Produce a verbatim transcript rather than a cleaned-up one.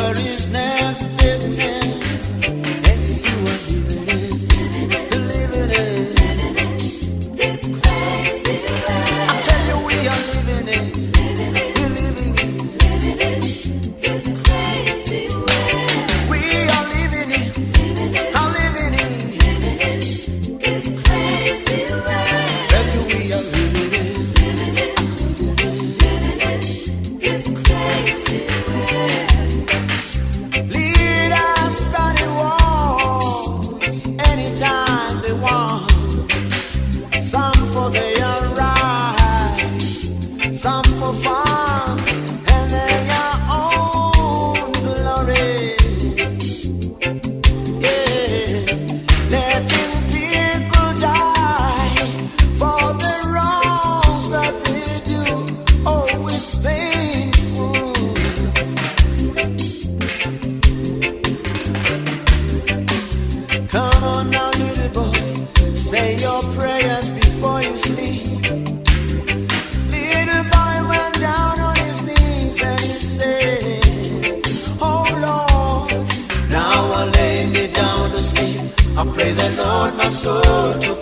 for his next victim. Next you are living in, living in this crazy world. I tell you we are living in, we're living in this crazy world. We are living in, I'm living in this crazy world. Tell you we are living in, living in this crazy world. Leaders starting wars anytime they want. Some for their rights, some for fun and their own glory. Yeah, letting people die for the wrongs that they do. Oh, it's painful. Come on now, little boy, say your prayers before you sleep. Little boy went down on his knees and he said, oh Lord, now I lay me down to sleep. I pray the Lord my soul to